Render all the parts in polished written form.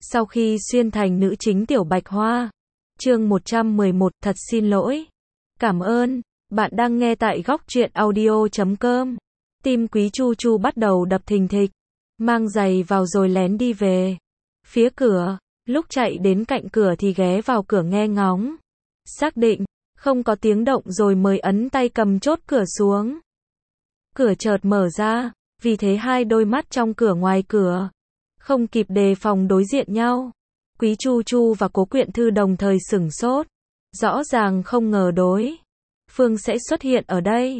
Sau khi xuyên thành nữ chính Tiểu Bạch Hoa. Chương 111, thật xin lỗi. Cảm ơn, bạn đang nghe tại góc truyện audio.com. Tim Quý Chu Chu bắt đầu đập thình thịch. Mang giày vào rồi lén đi về phía cửa, lúc chạy đến cạnh cửa thì ghé vào cửa nghe ngóng. Xác định không có tiếng động rồi mới ấn tay cầm chốt cửa xuống. Cửa chợt mở ra, vì thế hai đôi mắt trong cửa ngoài cửa không kịp đề phòng đối diện nhau. Quý Chu Chu và Cố Quyện Thư đồng thời sửng sốt. Rõ ràng không ngờ đối phương sẽ xuất hiện ở đây.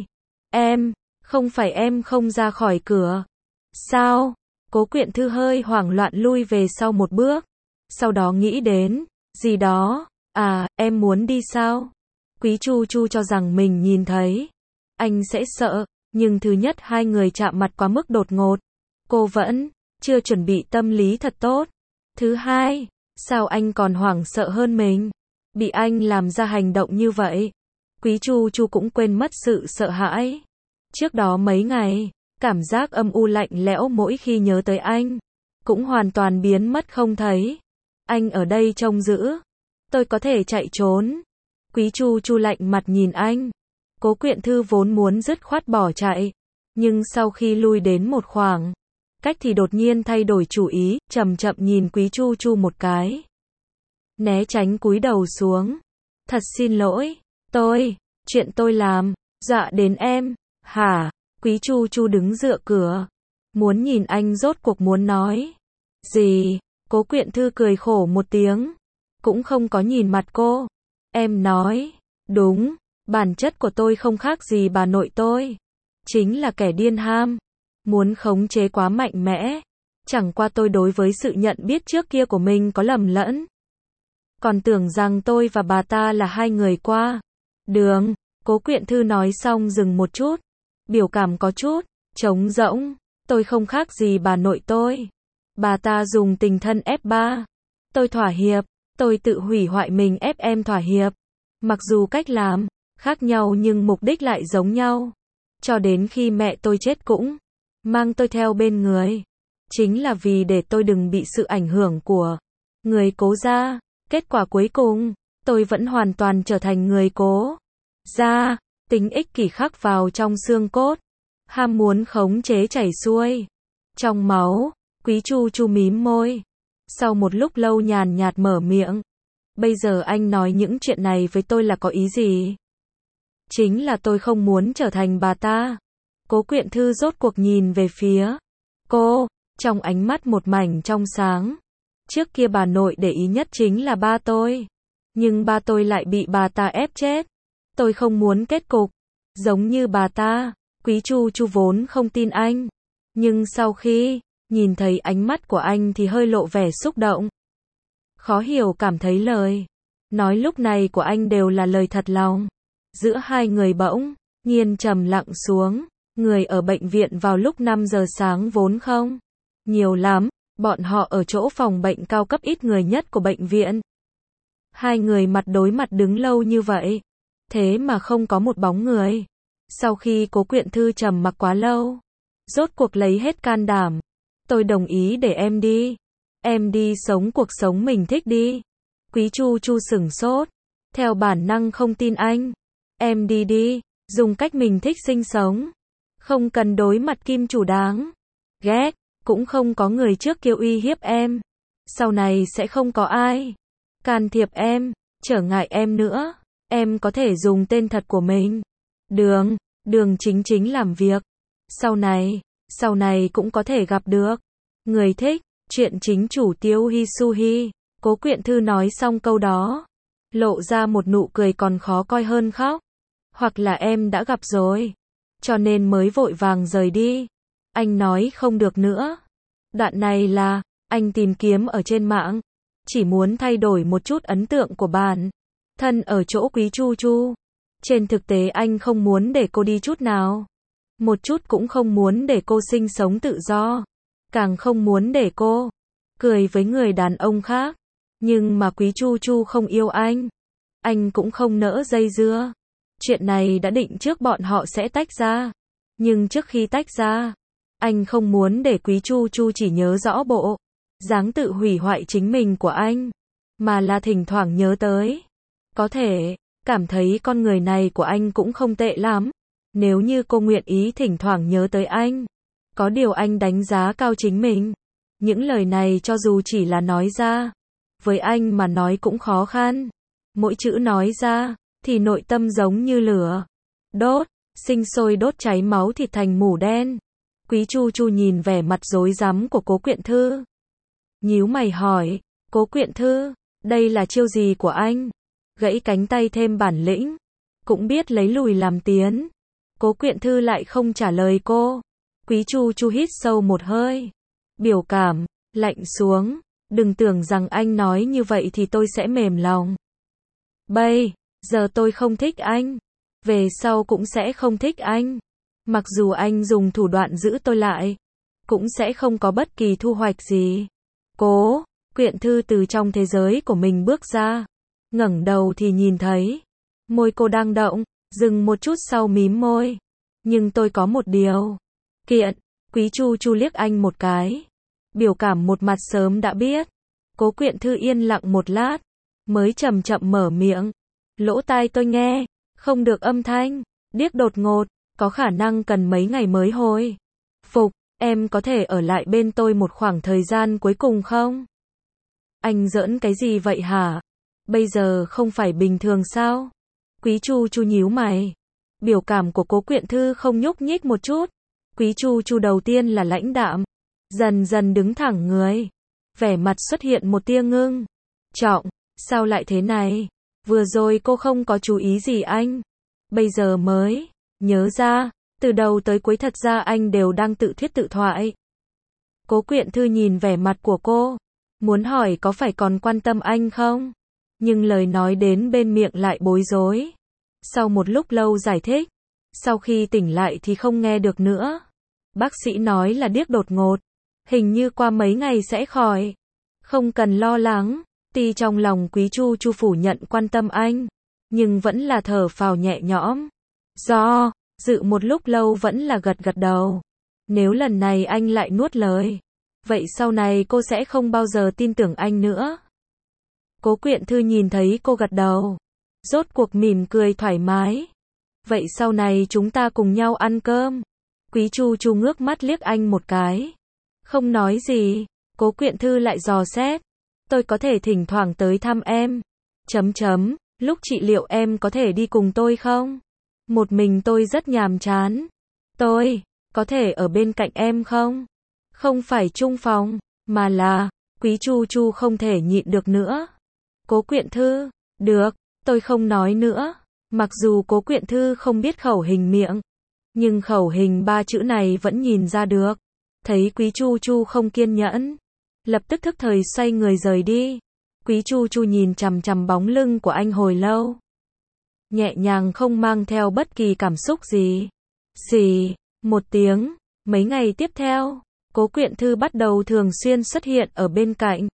Không phải em không ra khỏi cửa. Sao? Cố Quyện Thư hơi hoảng loạn lui về sau một bước. Sau đó nghĩ đến gì đó. Em muốn đi sao? Quý Chu Chu cho rằng mình nhìn thấy anh sẽ sợ, nhưng thứ nhất hai người chạm mặt quá mức đột ngột. Cô vẫn chưa chuẩn bị tâm lý thật tốt. Thứ hai, sao anh còn hoảng sợ hơn mình? Bị anh làm ra hành động như vậy. Quý Chu Chu cũng quên mất sự sợ hãi. Trước đó mấy ngày, cảm giác âm u lạnh lẽo mỗi khi nhớ tới anh cũng hoàn toàn biến mất không thấy. Anh ở đây trông giữ, tôi có thể chạy trốn. Quý Chu Chu lạnh mặt nhìn anh. Cố Quyện Thư vốn muốn dứt khoát bỏ chạy, nhưng sau khi lui đến một khoảng cách thì đột nhiên thay đổi chủ ý, chậm chậm nhìn Quý Chu Chu một cái. Né tránh cúi đầu xuống. Thật xin lỗi, chuyện tôi làm, dọa đến em, hả? Quý Chu Chu đứng dựa cửa, muốn nhìn anh rốt cuộc muốn nói gì. Cố Quyện Thư cười khổ một tiếng, cũng không có nhìn mặt cô. Em nói, đúng, bản chất của tôi không khác gì bà nội tôi. Chính là kẻ điên ham, muốn khống chế quá mạnh mẽ. Chẳng qua tôi đối với sự nhận biết trước kia của mình có lầm lẫn. Còn tưởng rằng tôi và bà ta là hai người qua đường. Cố Quyện Thư nói xong dừng một chút. Biểu cảm có chút trống rỗng. Tôi không khác gì bà nội tôi. Bà ta dùng tình thân ép tôi thỏa hiệp. Tôi tự hủy hoại mình ép em thỏa hiệp. Mặc dù cách làm khác nhau nhưng mục đích lại giống nhau. Cho đến khi mẹ tôi chết cũng mang tôi theo bên người. Chính là vì để tôi đừng bị sự ảnh hưởng của người Cố gia. Kết quả cuối cùng, tôi vẫn hoàn toàn trở thành người Cố gia. Tính ích kỷ khắc vào trong xương cốt. Ham muốn khống chế chảy xuôi trong máu. Quý Chu Chu mím môi. Sau một lúc lâu nhàn nhạt mở miệng. Bây giờ anh nói những chuyện này với tôi là có ý gì? Chính là tôi không muốn trở thành bà ta. Cố Quyện Thư rốt cuộc nhìn về phía cô, trong ánh mắt một mảnh trong sáng. Trước kia bà nội để ý nhất chính là ba tôi. Nhưng ba tôi lại bị bà ta ép chết. Tôi không muốn kết cục giống như bà ta. Quý Chu Chu vốn không tin anh. Nhưng sau khi nhìn thấy ánh mắt của anh thì hơi lộ vẻ xúc động. Khó hiểu cảm thấy lời nói lúc này của anh đều là lời thật lòng. Giữa hai người bỗng nhiên trầm lặng xuống. Người ở bệnh viện vào lúc 5 giờ sáng vốn không nhiều lắm. Bọn họ ở chỗ phòng bệnh cao cấp ít người nhất của bệnh viện. Hai người mặt đối mặt đứng lâu như vậy, thế mà không có một bóng người. Sau khi Cố Quyện Thư trầm mặc quá lâu, rốt cuộc lấy hết can đảm. Tôi đồng ý để em đi. Em đi sống cuộc sống mình thích đi. Quý Chu Chu sửng sốt. Theo bản năng không tin anh. Em đi đi, dùng cách mình thích sinh sống. Không cần đối mặt kim chủ đáng ghét. Cũng không có người trước kia uy hiếp em. Sau này sẽ không có ai can thiệp em, trở ngại em nữa. Em có thể dùng tên thật của mình. Đường chính làm việc. Sau này cũng có thể gặp được người thích. Chuyện chính chủ Tiêu Hi Su Hi. Cố Quyện Thư nói xong câu đó, lộ ra một nụ cười còn khó coi hơn khóc. Hoặc là em đã gặp rồi, cho nên mới vội vàng rời đi. Anh nói không được nữa. Đoạn này là anh tìm kiếm ở trên mạng, chỉ muốn thay đổi một chút ấn tượng của bản thân ở chỗ Quý Chu Chu. Trên thực tế anh không muốn để cô đi chút nào. Một chút cũng không muốn để cô sinh sống tự do. Càng không muốn để cô cười với người đàn ông khác. Nhưng mà Quý Chu Chu không yêu anh cũng không nỡ dây dưa. Chuyện này đã định trước bọn họ sẽ tách ra. Nhưng trước khi tách ra, anh không muốn để Quý Chu Chu chỉ nhớ rõ bộ dáng tự hủy hoại chính mình của anh, mà là thỉnh thoảng nhớ tới. Có thể, cảm thấy con người này của anh cũng không tệ lắm. Nếu như cô nguyện ý thỉnh thoảng nhớ tới anh. Có điều anh đánh giá cao chính mình. Những lời này cho dù chỉ là nói ra, với anh mà nói cũng khó khăn. Mỗi chữ nói ra, thì nội tâm giống như lửa. Đốt, sinh sôi đốt cháy máu thịt thành mủ đen. Quý Chu Chu nhìn vẻ mặt rối rắm của Cố Quyện Thư. Nhíu mày hỏi, Cố Quyện Thư, đây là chiêu gì của anh? Gãy cánh tay thêm bản lĩnh, cũng biết lấy lùi làm tiến. Cố Quyện Thư lại không trả lời cô. Quý Chu Chu hít sâu một hơi. Biểu cảm, lạnh xuống. Đừng tưởng rằng anh nói như vậy thì tôi sẽ mềm lòng. Bây giờ tôi không thích anh. Về sau cũng sẽ không thích anh. Mặc dù anh dùng thủ đoạn giữ tôi lại, cũng sẽ không có bất kỳ thu hoạch gì. Cố Quyện Thư từ trong thế giới của mình bước ra. Ngẩng đầu thì nhìn thấy môi cô đang động, dừng một chút sau mím môi. Nhưng tôi có một điều. Kiện, Quý Chu Chu liếc anh một cái. Biểu cảm một mặt sớm đã biết. Cố Quyện Thư yên lặng một lát, mới chậm chậm mở miệng. Lỗ tai tôi nghe, không được âm thanh, điếc đột ngột, có khả năng cần mấy ngày mới hồi phục. Em có thể ở lại bên tôi một khoảng thời gian cuối cùng không? Anh giỡn cái gì vậy hả? Bây giờ không phải bình thường sao? Quý Chu Chu nhíu mày. Biểu cảm của Cố Quyện Thư không nhúc nhích một chút. Quý Chu Chu đầu tiên là lãnh đạm, dần dần đứng thẳng người. Vẻ mặt xuất hiện một tia ngưng trọng. Sao lại thế này? Vừa rồi cô không có chú ý gì anh. Bây giờ mới nhớ ra, từ đầu tới cuối thật ra anh đều đang tự thuyết tự thoại. Cố Quyện Thư nhìn vẻ mặt của cô, muốn hỏi có phải còn quan tâm anh không? Nhưng lời nói đến bên miệng lại bối rối. Sau một lúc lâu giải thích, sau khi tỉnh lại thì không nghe được nữa. Bác sĩ nói là điếc đột ngột, hình như qua mấy ngày sẽ khỏi. Không cần lo lắng. Tuy trong lòng Quý Chu Chu phủ nhận quan tâm anh, nhưng vẫn là thở phào nhẹ nhõm. Do dự một lúc lâu vẫn là gật gật đầu. Nếu lần này anh lại nuốt lời, vậy sau này cô sẽ không bao giờ tin tưởng anh nữa. Cố Quyện Thư nhìn thấy cô gật đầu, rốt cuộc mỉm cười thoải mái. Vậy sau này chúng ta cùng nhau ăn cơm. Quý Chu Chu ngước mắt liếc anh một cái, không nói gì. Cố Quyện Thư lại dò xét. Tôi có thể thỉnh thoảng tới thăm em. Lúc trị liệu em có thể đi cùng tôi không? Một mình tôi rất nhàm chán. Tôi có thể ở bên cạnh em không? Không phải chung phòng, mà là... Quý Chu Chu không thể nhịn được nữa. Cố Quyện Thư, được, tôi không nói nữa. Mặc dù Cố Quyện Thư không biết khẩu hình miệng, nhưng khẩu hình 3 chữ này vẫn nhìn ra được. Thấy Quý Chu Chu không kiên nhẫn, lập tức thức thời xoay người rời đi. Quý Chu Chu nhìn chằm chằm bóng lưng của anh hồi lâu. Nhẹ nhàng không mang theo bất kỳ cảm xúc gì. Xì, một tiếng. Mấy ngày tiếp theo, Cố Quyện Thư bắt đầu thường xuyên xuất hiện ở bên cạnh.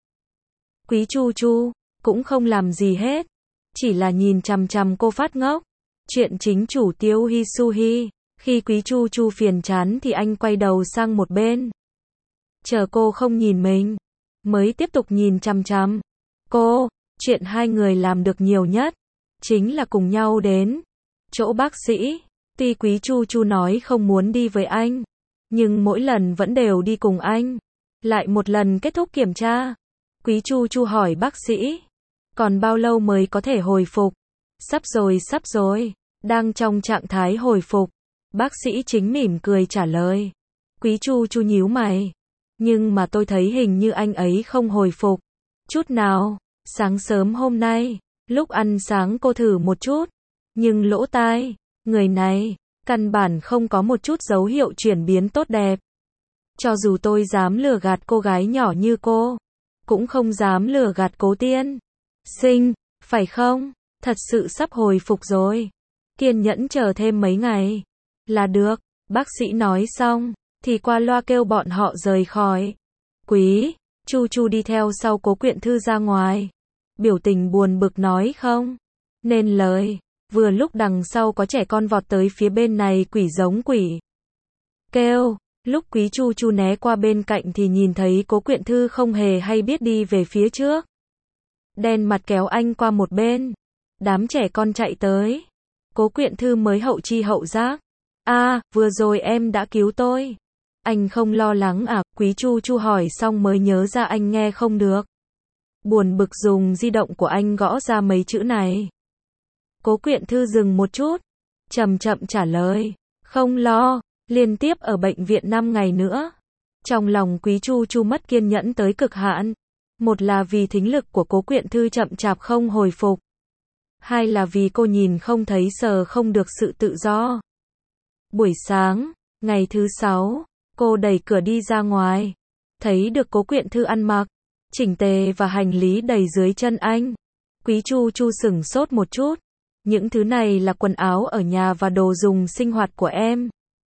Quý Chu Chu cũng không làm gì hết, chỉ là nhìn chằm chằm cô phát ngốc. Chuyện chính chủ Tiêu Hi Su Hi. Khi Quý Chu Chu phiền chán thì anh quay đầu sang một bên, chờ cô không nhìn mình, mới tiếp tục nhìn chằm chằm cô. Chuyện hai người làm được nhiều nhất chính là cùng nhau đến chỗ bác sĩ. Tuy Quý Chu Chu nói không muốn đi với anh, nhưng mỗi lần vẫn đều đi cùng anh. Lại một lần kết thúc kiểm tra, Quý Chu Chu hỏi bác sĩ, còn bao lâu mới có thể hồi phục? Sắp rồi. Đang trong trạng thái hồi phục. Bác sĩ chính mỉm cười trả lời. Quý Chu Chu nhíu mày. Nhưng mà tôi thấy hình như anh ấy không hồi phục chút nào. Sáng sớm hôm nay, lúc ăn sáng cô thử một chút, nhưng lỗ tai, người này, căn bản không có một chút dấu hiệu chuyển biến tốt đẹp. Cho dù tôi dám lừa gạt cô gái nhỏ như cô, cũng không dám lừa gạt Cố tiên sinh, phải không? Thật sự sắp hồi phục rồi. Kiên nhẫn chờ thêm mấy ngày là được. Bác sĩ nói xong, thì qua loa kêu bọn họ rời khỏi. Quý Chu Chu đi theo sau Cố Quyện Thư ra ngoài. Biểu tình buồn bực nói không nên lời. Vừa lúc đằng sau có trẻ con vọt tới phía bên này quỷ giống quỷ. Kêu, Lúc Quý Chu Chu né qua bên cạnh thì nhìn thấy Cố Quyện Thư không hề hay biết đi về phía trước. Đen mặt kéo anh qua một bên. Đám trẻ con chạy tới. Cố Quyện Thư mới hậu chi hậu giác. Vừa rồi em đã cứu tôi. Anh không lo lắng à? Quý Chu Chu hỏi xong mới nhớ ra anh nghe không được. Buồn bực dùng di động của anh gõ ra mấy chữ này. Cố Quyện Thư dừng một chút. Chậm chậm trả lời. Không lo, liên tiếp ở bệnh viện 5 ngày nữa. Trong lòng Quý Chu Chu mất kiên nhẫn tới cực hạn. Một là vì thính lực của Cố Quyện Thư chậm chạp không hồi phục. Hai là vì cô nhìn không thấy sờ không được sự tự do. Buổi sáng, ngày thứ 6, cô đẩy cửa đi ra ngoài. Thấy được Cố Quyện Thư ăn mặc chỉnh tề và hành lý đầy dưới chân anh. Quý Chu Chu sửng sốt một chút. Những thứ này là quần áo ở nhà và đồ dùng sinh hoạt của em.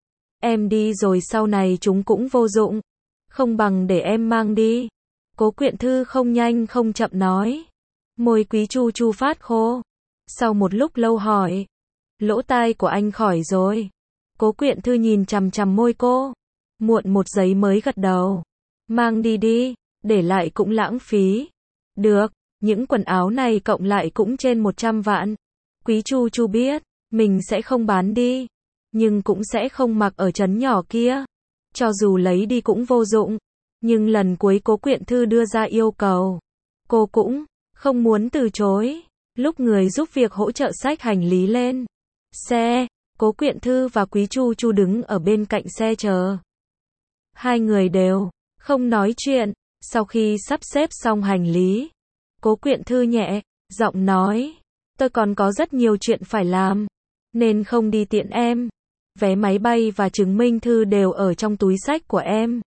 Em đi rồi sau này chúng cũng vô dụng. Không bằng để em mang đi. Cố Quyện Thư không nhanh không chậm nói. Môi Quý Chu Chu phát khô. Sau một lúc lâu hỏi. Lỗ tai của anh khỏi rồi. Cố Quyện Thư nhìn chằm chằm môi cô. Muộn một giây mới gật đầu. Mang đi đi, để lại cũng lãng phí. Được, những quần áo này cộng lại cũng trên 100 vạn. Quý Chu Chu biết, mình sẽ không bán đi. Nhưng cũng sẽ không mặc ở trấn nhỏ kia. Cho dù lấy đi cũng vô dụng. Nhưng lần cuối Cố Quyện Thư đưa ra yêu cầu. Cô cũng không muốn từ chối. Lúc người giúp việc hỗ trợ xách hành lý lên xe, Cố Quyện Thư và Quý Chu Chu đứng ở bên cạnh xe chờ. Hai người đều không nói chuyện. Sau khi sắp xếp xong hành lý, Cố Quyện Thư nhẹ giọng nói. Tôi còn có rất nhiều chuyện phải làm, nên không đi tiện em. Vé máy bay và chứng minh thư đều ở trong túi xách của em.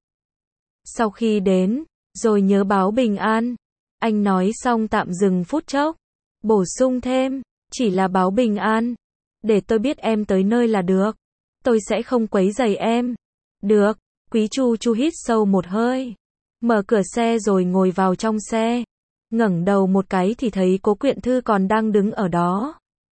Sau khi đến, rồi nhớ báo bình an. Anh nói xong tạm dừng phút chốc. Bổ sung thêm, chỉ là báo bình an. Để tôi biết em tới nơi là được. Tôi sẽ không quấy rầy em. Được, Quý Chu Chu hít sâu một hơi. Mở cửa xe rồi ngồi vào trong xe. Ngẩng đầu một cái thì thấy Cố Quyện Thư còn đang đứng ở đó.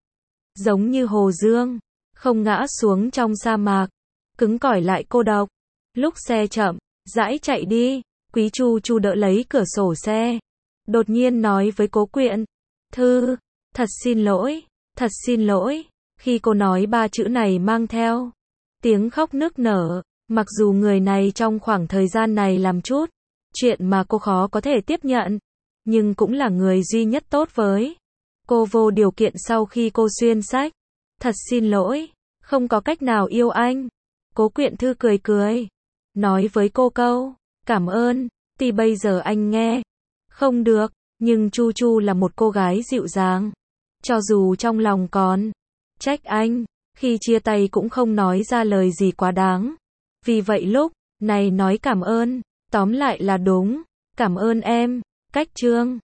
Giống như Hồ Dương, không ngã xuống trong sa mạc. Cứng cỏi lại cô độc. Lúc xe chậm rãi chạy đi, Quý Chu Chu đỡ lấy cửa sổ xe. Đột nhiên nói với Cố Quyện Thư, thật xin lỗi, thật xin lỗi. Khi cô nói 3 chữ này mang theo tiếng khóc nức nở. Mặc dù người này trong khoảng thời gian này làm chút chuyện mà cô khó có thể tiếp nhận, nhưng cũng là người duy nhất tốt với cô vô điều kiện sau khi cô xuyên sách. Thật xin lỗi, không có cách nào yêu anh. Cố Quyện Thư cười cười, nói với cô câu cảm ơn. Tuy bây giờ anh nghe không được, nhưng Chu Chu là một cô gái dịu dàng. Cho dù trong lòng còn trách anh, khi chia tay cũng không nói ra lời gì quá đáng. Vì vậy lúc này nói cảm ơn, tóm lại là đúng. Cảm ơn em. Cách chương